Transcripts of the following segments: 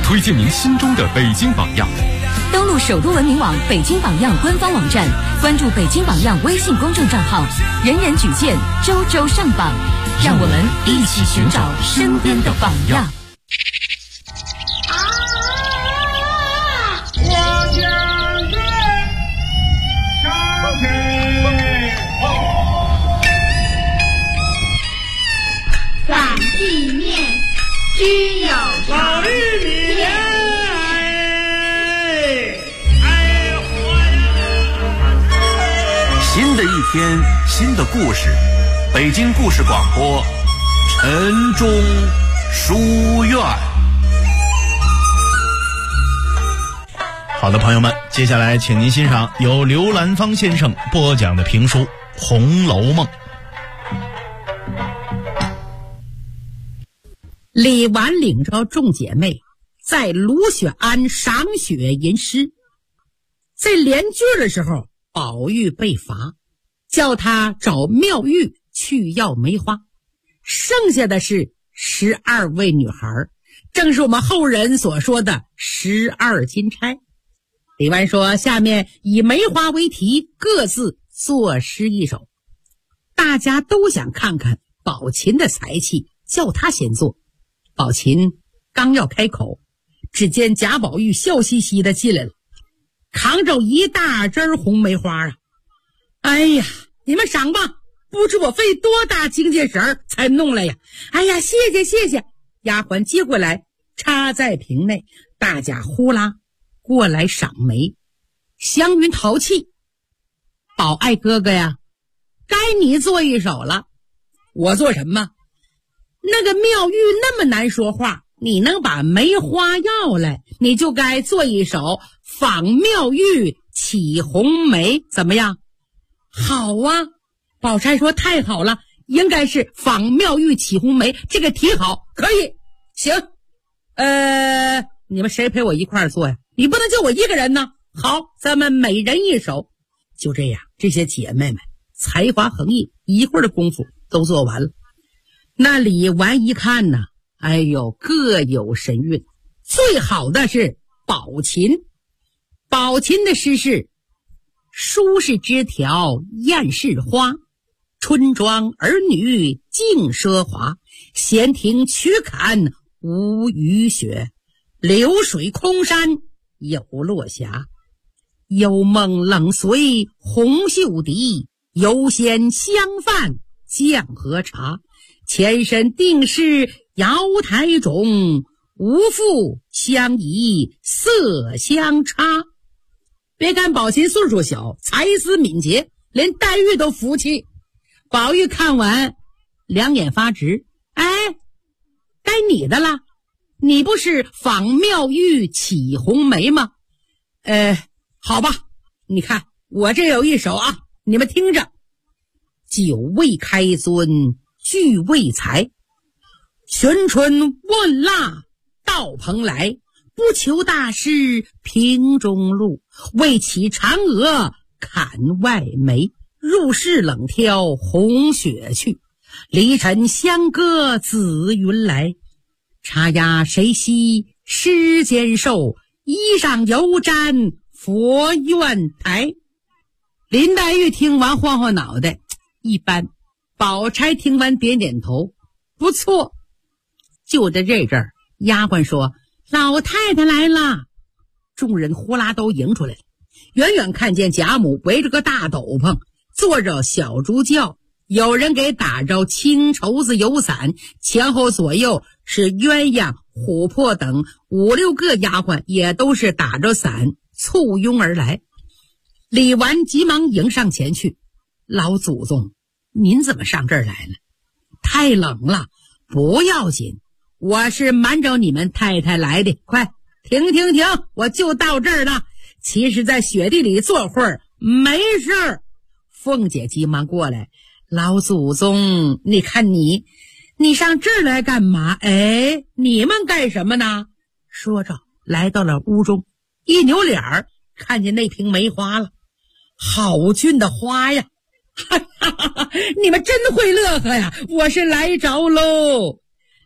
推荐您心中的北京榜样。 登录首都文明网北京榜样官方网站，关注北京榜样微信公众账号，人人举荐，周周上榜，让我们一起寻找身边的榜样。 我将军上天反地面只有老玉米新的一天，新的故事，北京故事广播，晨钟书院。 好的，朋友们，接下来请您欣赏由刘兰芳先生播讲的评书《红楼梦》。 李纨领着众姐妹在卢雪庵赏雪吟诗，在联句的时候，宝玉被罚，叫他找妙玉去要梅花，剩下的是12位女孩，正是我们后人所说的12金钗。李纨说，下面以梅花为题，各自作诗一首。大家都想看看宝琴的才气，叫他先做。宝琴刚要开口，只见贾宝玉笑嘻嘻的进来了，扛着一大枝红梅花啊！哎呀，你们赏吧，不知我费多大精气神才弄来呀！哎呀，谢谢谢谢！丫鬟接过来，插在瓶内，大家呼啦过来赏梅。湘云淘气，宝爱哥哥呀，该你做一首了。我做什么？那个妙玉那么难说话，你能把梅花要来，你就该做一首仿妙玉起红梅，怎么样？好啊，宝钗说太好了，应该是仿妙玉起红梅，这个题好，可以，行。你们谁陪我一块儿做呀？你不能就我一个人呢。好，咱们每人一首。就这样，这些姐妹们才华横溢，一会儿的功夫都做完了。那李纨一看呢，哎呦，各有神韵。最好的是宝琴，宝琴的诗是：书是枝条艳是花，春庄儿女竞奢华，闲庭曲坎无雨雪，流水空山有落霞。幽梦冷随红袖笛，游仙相伴降和茶。前身定是瑶台中，无复相宜色相差。别看宝琴岁数小，才思敏捷，连黛玉都服气。宝玉看完两眼发直，哎，该你的了，你不是仿妙玉起红梅吗？好吧，你看我这有一首啊，你们听着。酒未开尊俱未裁，悬春问蜡到蓬莱，不求大师瓶中露，为起嫦娥砍外眉，入室冷挑红雪去，离尘相隔紫云来。茶压谁惜诗间瘦，衣上犹沾佛院台。林黛玉听完晃晃脑袋，一般。宝钗听完点点头，不错。就在这阵儿，丫鬟说：“老太太来了。”众人呼啦都迎出来了。远远看见贾母围着个大斗篷，坐着小竹轿，有人给打着青绸子油伞，前后左右是鸳鸯、琥珀等5、6个丫鬟，也都是打着伞簇拥而来。李纨急忙迎上前去：“老祖宗，您怎么上这儿来了？太冷了。”不要紧，我是瞒着你们太太来的。快停，我就到这儿了。其实在雪地里坐会儿没事儿。凤姐急忙过来：“老祖宗，你看你上这儿来干嘛？哎，你们干什么呢？”说着来到了屋中，一扭脸儿看见那瓶梅花了。好俊的花呀！哈哈哈！你们真会乐呵呀！我是来着喽。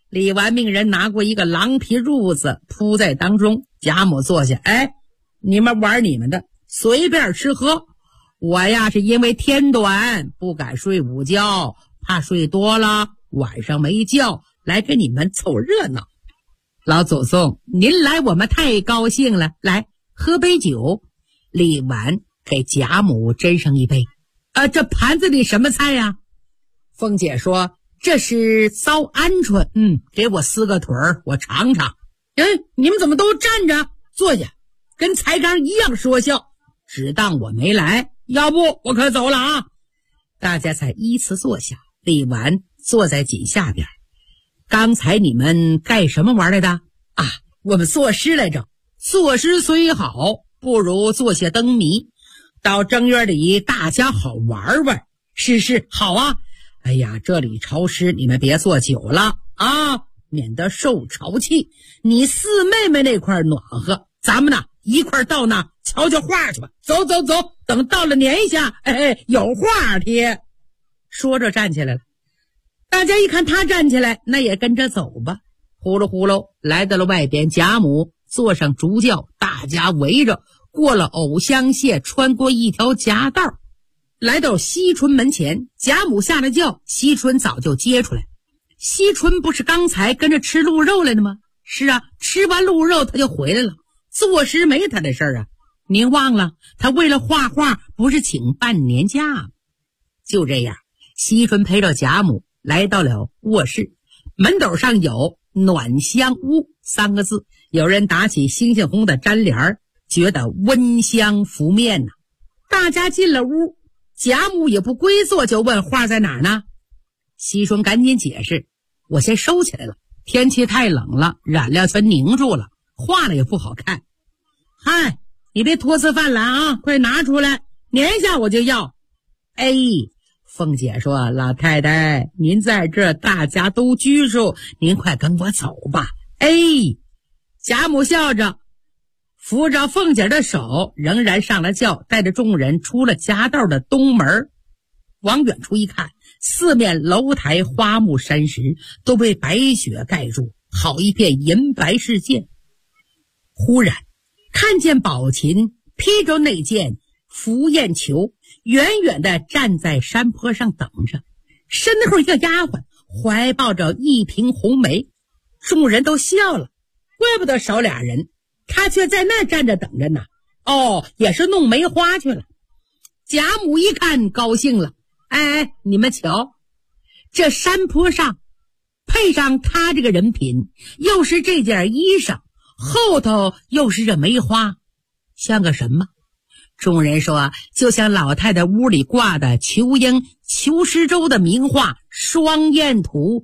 李纨命人拿过一个狼皮褥子铺在当中，贾母坐下，你们玩你们的，随便吃喝。我呀是因为天短不敢睡午觉，怕睡多了晚上没觉，来给你们凑热闹。老祖宗您来我们太高兴了，来喝杯酒。李纨给贾母斟上一杯。这盘子里什么菜呀？凤姐说这是糟鹌鹑，给我撕个腿儿，我尝尝。你们怎么都站着？坐下，跟才刚一样说笑，只当我没来，要不我可走了啊！大家才依次坐下，李纨坐在井下边。刚才你们干什么玩来的？我们作诗来着。作诗虽好，不如做些灯谜，到正月里大家好玩玩。是好啊。哎呀，这里潮湿，你们别做久了啊，免得受潮气。你四妹妹那块暖和，咱们呢一块到那瞧瞧画去吧。走，等到了年下，有画贴。说着站起来了。大家一看他站起来，那也跟着走吧。呼噜呼噜来到了外边，贾母坐上竹轿，大家围着，过了藕香榭，穿过一条夹道，来到惜春门前。贾母下了轿，惜春早就接出来。惜春不是刚才跟着吃鹿肉来的吗？是啊，吃完鹿肉他就回来了，作诗没他的事儿啊。您忘了他为了画画不是请半年假吗？就这样，惜春陪着贾母来到了卧室，门斗上有暖香屋3个字，有人打起星星红的毡帘，觉得温香拂面呢。大家进了屋，贾母也不归坐，就问画在哪儿呢？惜春赶紧解释，我先收起来了，天气太冷了，染料全凝住了，画了也不好看。嗨，你别拖次饭了啊，快拿出来，年下我就要。凤姐说，老太太您在这大家都拘束，您快跟我走吧。贾母笑着扶着凤姐的手，仍然上了轿，带着众人出了夹道的东门。往远处一看，四面楼台花木山石都被白雪盖住，好一片银白世界。忽然看见宝琴披着那件拂燕裘，远远地站在山坡上等着，身后一个丫鬟怀抱着一瓶红梅。众人都笑了，怪不得少俩人，他却在那站着等着呢。也是弄梅花去了。贾母一看高兴了，你们瞧，这山坡上配上他这个人品，又是这件衣裳，后头又是这梅花，像个什么？众人说，就像老太太屋里挂的仇英、裘施舟的名画《双燕图》。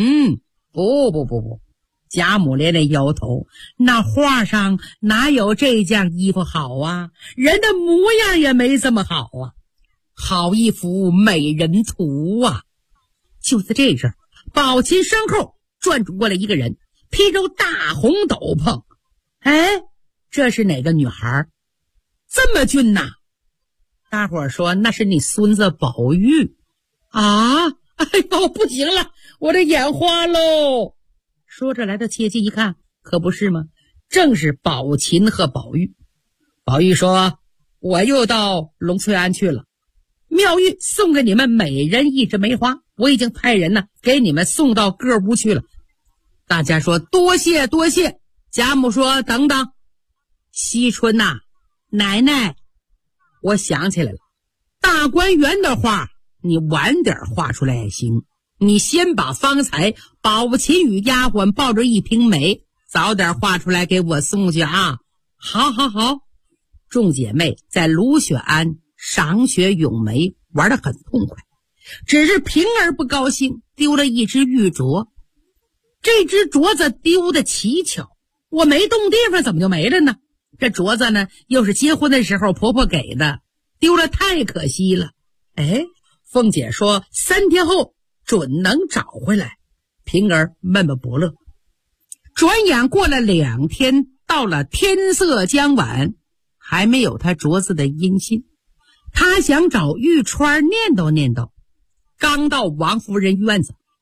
不，贾母连连摇头，那画上哪有这件衣服好啊？人的模样也没这么好啊，好一幅美人图啊！就在这阵，宝琴身后转过来一个人，披着大红斗篷。这是哪个女孩？这么俊呐！大伙儿说，那是你孙子宝玉啊！不行了，我的眼花喽！说着来到切近一看，可不是吗？正是宝琴和宝玉。宝玉说，我又到龙翠庵去了，妙玉送给你们每人一枝梅花，我已经派人呢给你们送到各屋去了。大家说多谢多谢。贾母说，等等，惜春呐，奶奶，我想起来了，大观园的画你晚点画出来也行，你先把方才宝琴与丫鬟抱着一瓶梅早点画出来给我送去啊。好。众姐妹在芦雪庵赏雪咏梅，玩得很痛快，只是平儿不高兴，丢了一只玉镯。这只镯子丢的奇巧，我没动地方怎么就没了呢？这镯子呢，又是结婚的时候婆婆给的，丢了太可惜了。凤姐说3天后准能找回来。平儿闷闷不乐。转眼过了2天，到了天色将晚，还没有他镯子的音信。他想找玉钏念叨念叨，刚到王夫人院子，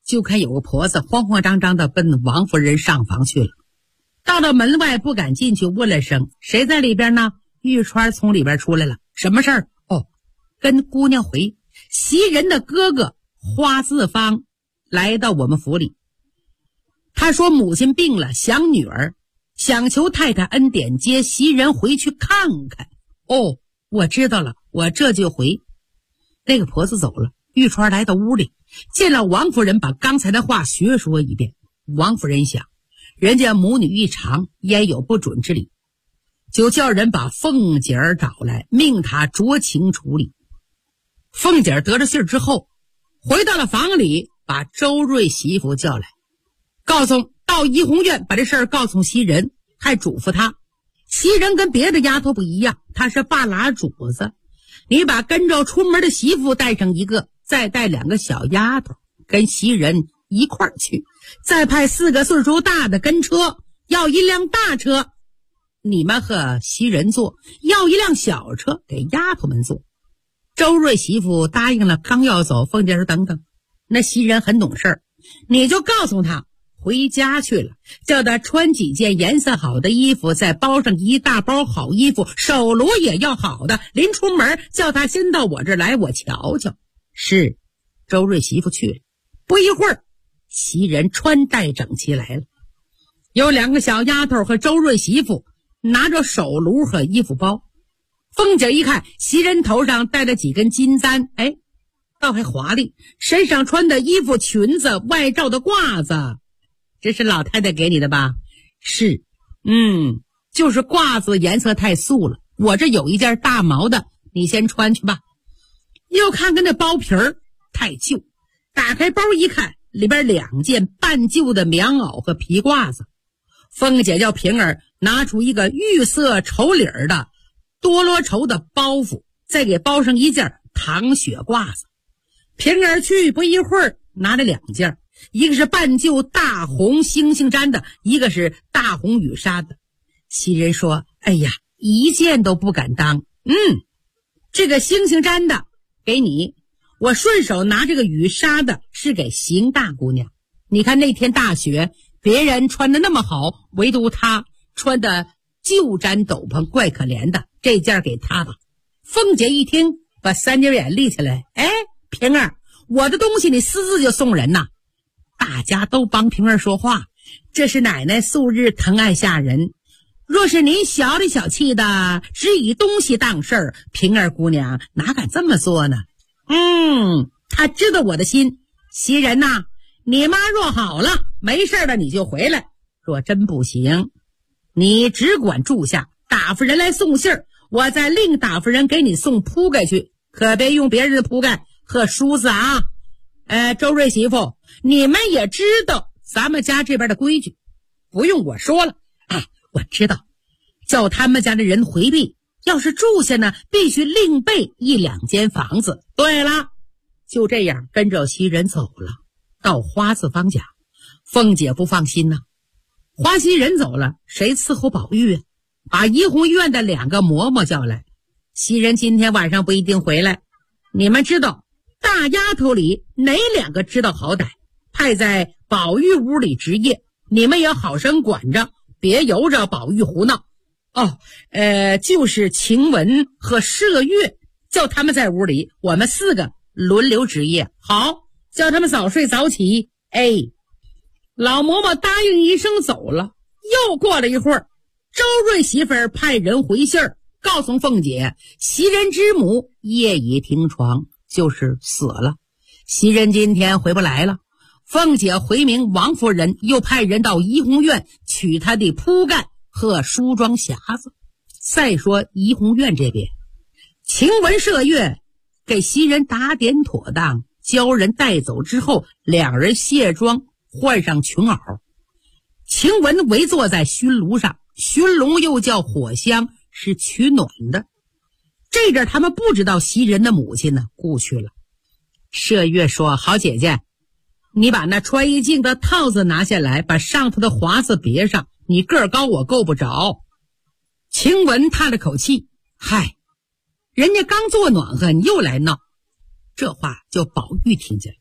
就看有个婆子慌慌张张的奔王夫人上房去了。到了门外不敢进去，问了声谁在里边呢？玉钏从里边出来了。什么事儿？哦，跟姑娘回，袭人的哥哥花四方来到我们府里，他说母亲病了，想女儿，想求太太恩典，接袭人回去看看。哦，我知道了，我这就回。那个婆子走了，玉钏来到屋里，见了王夫人，把刚才的话学说一遍。王夫人想，人家母女一场，焉有不准之理，就叫人把凤姐儿找来，命她酌情处理。凤姐儿得了信儿之后，回到了房里，把周瑞媳妇叫来，告诉到怡红院把这事儿告诉袭人，还嘱咐她，袭人跟别的丫头不一样，她是半拉主子，你把跟着出门的媳妇带上一个，再带2个小丫头跟袭人一块儿去，再派4个岁数大的跟车，要一辆大车你们和袭人坐，要一辆小车给丫头们坐。周瑞媳妇答应了，刚要走，凤姐说等等，那袭人很懂事儿，你就告诉她回家去了，叫她穿几件颜色好的衣服，再包上一大包好衣服，手镯也要好的，临出门叫她先到我这儿来，我瞧瞧。是，周瑞媳妇去了，不一会儿袭人穿戴整齐来了，有2个小丫头和周瑞媳妇拿着手镯和衣服包。凤姐一看袭人头上戴了几根金簪，哎，倒还华丽，身上穿的衣服裙子外罩的褂子，这是老太太给你的吧？是，就是褂子颜色太素了，我这有一件大毛的，你先穿去吧。又看看那包皮儿太旧，打开包一看，里边2件半旧的棉袄和皮褂子。凤姐叫平儿拿出一个玉色绸领的多罗绸的包袱，再给包上一件糖雪褂子。平儿去不一会儿拿了2件，一个是半旧大红星星毡的，一个是大红羽纱的。袭人说，哎呀，一件都不敢当。这个星星毡的给你，我顺手拿这个羽纱的是给邢大姑娘。你看那天大雪，别人穿的那么好，唯独她穿的旧毡斗篷，怪可怜的，这件给她吧。凤姐一听，把3角眼立起来，哎，平儿，我的东西你私自就送人呐？大家都帮平儿说话，这是奶奶素日疼爱下人，若是您小里小气的，只以东西当事儿，平儿姑娘哪敢这么做呢？她知道我的心。袭人呐，你妈若好了，没事了你就回来，若真不行，你只管住下，打发人来送信儿，我再另打发人给你送铺盖去，可别用别人的铺盖和梳子啊。周瑞媳妇，你们也知道咱们家这边的规矩，不用我说了。我知道，叫他们家的人回避，要是住下呢，必须另备1、2间房子。对了，就这样跟着袭人走了，到花四方家。凤姐不放心呐，花袭人走了，谁伺候宝玉啊？把怡红院的2个嬷嬷叫来，袭人今天晚上不一定回来，你们知道大丫头里哪2个知道好歹，派在宝玉屋里值夜，你们也好生管着，别由着宝玉胡闹。就是晴雯和麝月，叫他们在屋里，我们4个轮流值夜。好，叫他们早睡早起。老嬷嬷答应一声走了。又过了一会儿，周瑞媳妇儿派人回信儿，告诉凤姐，袭人之母夜已停床，就是死了。袭人今天回不来了。凤姐回明王夫人，又派人到怡红院取她的铺盖和梳妆匣子。再说怡红院这边，晴雯麝月给袭人打点妥当，教人带走之后，2人卸妆换上裙袄。晴雯围坐在熏炉上，熏笼又叫火香，是取暖的。这阵他们不知道袭人的母亲呢故去了。麝月说，好姐姐，你把那穿衣镜的套子拿下来，把上头的华子别上，你个儿高我够不着。晴雯叹了口气，嗨，人家刚做暖和，你又来闹。这话叫宝玉听见了。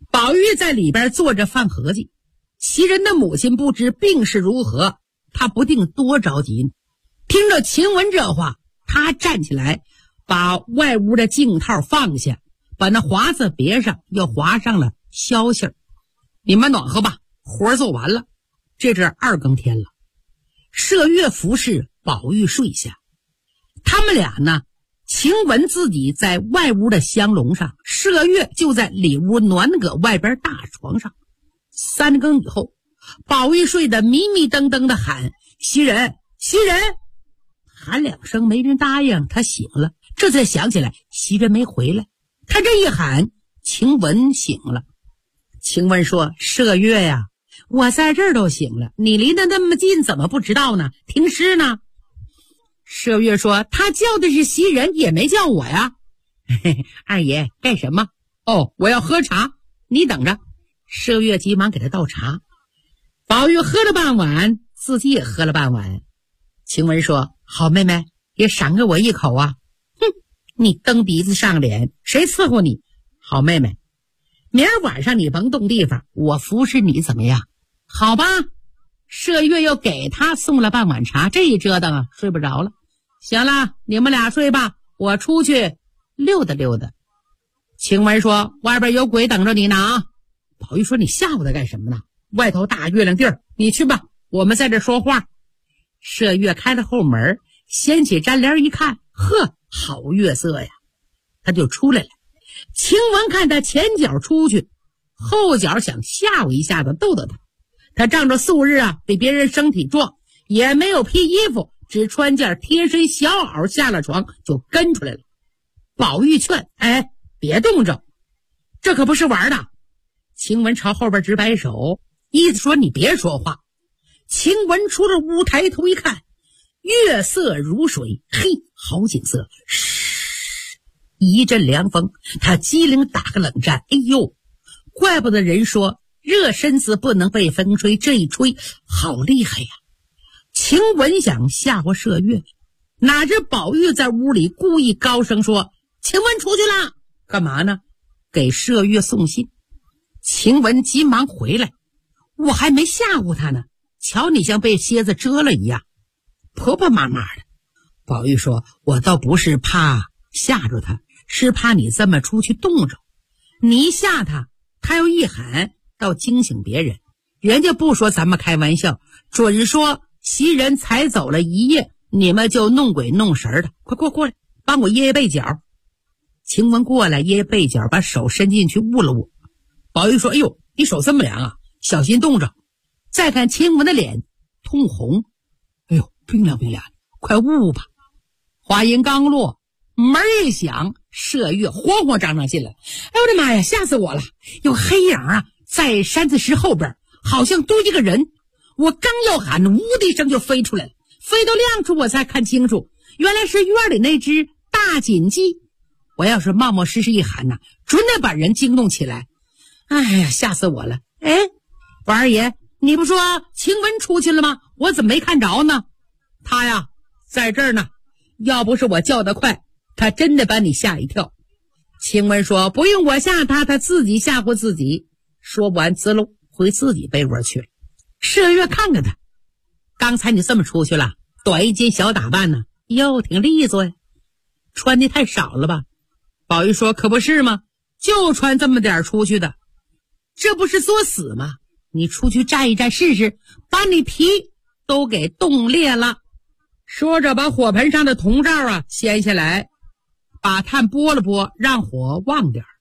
宝玉在里边坐着犯合计，袭人的母亲不知病势如何，他不定多着急呢。听着晴雯这话，他站起来，把外屋的镜套放下，把那华子别上，又划上了消息儿。你们暖和吧，活做完了。这是2更天了。麝月服侍，宝玉睡下。他们俩呢，晴雯自己在外屋的香笼上，麝月就在里屋暖阁外边大床上。3更以后，宝玉睡得迷迷瞪瞪的喊：袭人，袭人！喊2声没人答应，他醒了，这才想起来袭人没回来。他这一喊，晴雯醒了。晴雯说：麝月呀，我在这儿都醒了，你离得那么近，怎么不知道呢？听诗呢？麝月说：他叫的是袭人，也没叫我呀。嘿嘿，二爷干什么？哦，我要喝茶，你等着。麝月急忙给他倒茶。宝玉喝了半碗，自己也喝了半碗。晴雯说：好妹妹，也赏给我一口啊。哼，你蹬鼻子上脸，谁伺候你？好妹妹，明儿晚上你甭动地方，我服侍你怎么样？好吧。麝月又给他送了半碗茶，这一折腾啊，睡不着了。行了，你们俩睡吧，我出去溜达溜达。晴雯说：外边有鬼等着你呢啊。宝玉说：你吓唬他干什么呢？外头大月亮地儿，你去吧，我们在这说话。麝月开了后门，掀起毡帘一看，呵，好月色呀，他就出来了。晴雯看他前脚出去，后脚想吓唬一下子逗逗他。他仗着素日啊比别人身体壮，也没有披衣服，只穿件贴身小袄下了床就跟出来了。宝玉劝：哎，别动着，这可不是玩的。晴雯朝后边直摆手，意思说你别说话。晴雯出了屋，抬头一看，月色如水，嘿，好景色。嘘，一阵凉风，他机灵打个冷战。哎呦，怪不得人说热身子不能被风吹，这一吹好厉害呀。晴雯想吓唬麝月，哪知宝玉在屋里故意高声说：晴雯出去了。干嘛呢？给麝月送信。晴雯急忙回来，我还没吓唬他呢，瞧你像被蝎子蛰了一样，婆婆妈妈的。宝玉说：我倒不是怕吓着他，是怕你这么出去冻着，你一吓他，他又一喊，倒惊醒别人，人家不说咱们开玩笑，准说袭人才走了一夜，你们就弄鬼弄神的。快过来，帮我掖被角。晴雯过来掖被角，把手伸进去捂了捂。宝玉说：哎呦，你手这么凉啊，小心冻着。再看晴雯的脸通红，哎呦，冰凉冰凉的，快捂吧。话音刚落，门一响，麝月慌慌张张进来。哎呦我的妈呀，吓死我了！有黑影啊，在山子石后边，好像多一个人。我刚要喊，呜的一声就飞出来了，飞到亮处我才看清楚，原来是院里那只大锦鸡。我要是冒冒失失一喊呐，准得把人惊动起来。哎呀，吓死我了！哎，王二爷，你不说晴雯出去了吗？我怎么没看着呢？他呀，在这儿呢。要不是我叫得快，他真的把你吓一跳。晴雯说：不用我吓他，他自己吓唬自己。说完滋溜回自己被窝去了。麝月看看他，刚才你这么出去了，短衣襟小打扮呢，哟，挺利索呀，穿的太少了吧？宝玉说：可不是吗？就穿这么点出去的，这不是作死吗？你出去站一站试试，把你皮都给冻裂了。说着把火盆上的铜罩啊掀下来，把炭拨了拨，让火旺点儿。